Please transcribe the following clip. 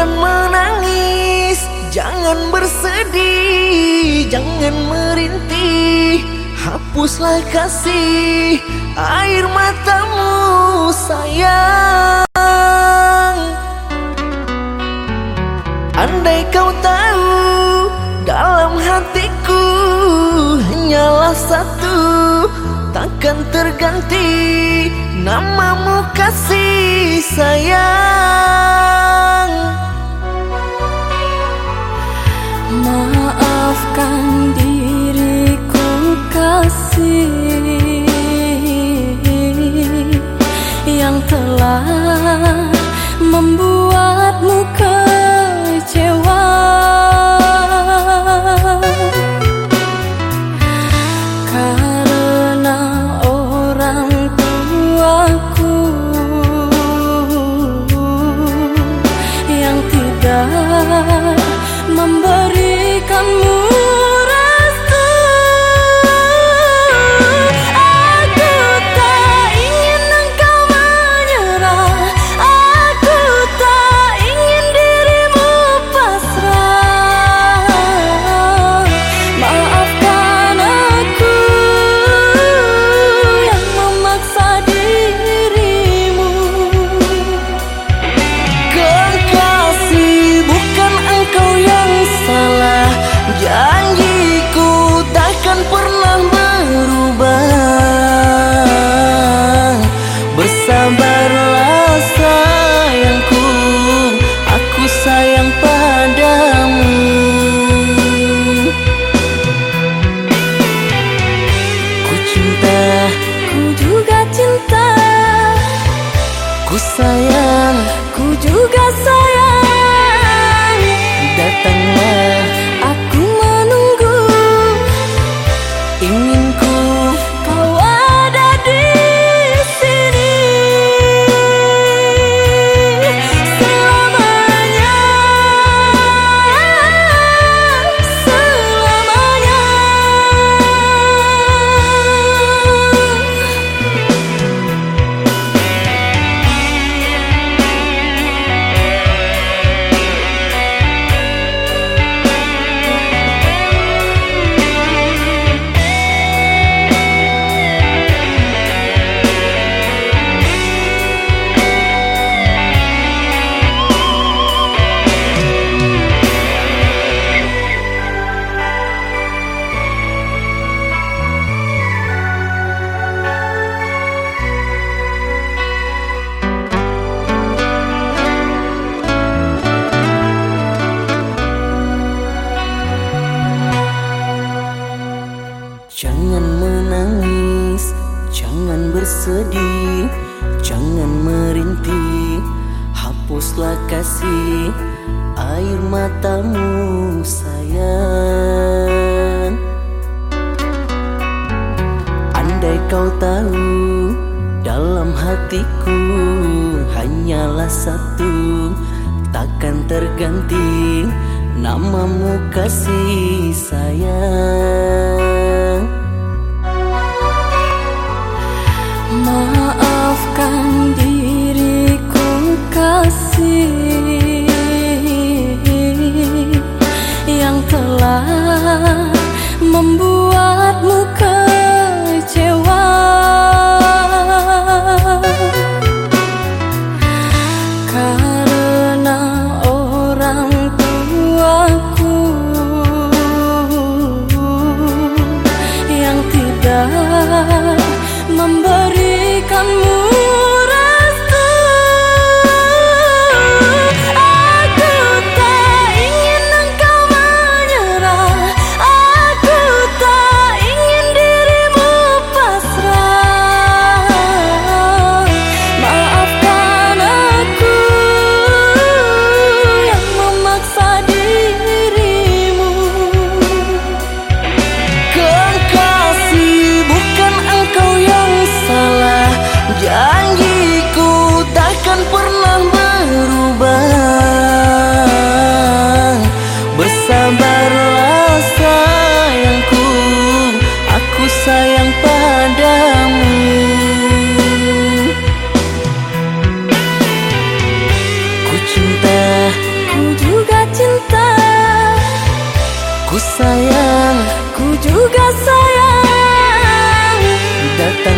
Jangan menangis, jangan bersedih, jangan merintih, hapuslah kasih air matamu sayang. Andai kau tahu dalam hatiku hanyalah satu, takkan terganti namamu kasih sayang. Maafkan diriku kasih yang telah membuatmu kecewa. Karena orang tuaku yang tidak memberikanmu restu. Aku tak ingin engkau menyerah, aku tak ingin dirimu pasrah. Maafkan aku yang memaksa dirimu. Kekasih, bukan engkau yang salah, janjiku takkan pernah berubah. Bersabarlah sayangku, aku sayang padamu. Ku cinta, Ku juga cinta, ku sayang, ku juga sayang. datanglah Aku menunggu, inginku kau ada di sini selamanya, selamanya. Jangan menangis, jangan bersedih, jangan merintih, hapuslah kasih air matamu sayang. Andai kau tahu dalam hatiku hanyalah satu, takkan terganti namamu kasih sayang. Maafkan diriku kasih yang telah membuatmu kecewa. Karena orang tuaku kata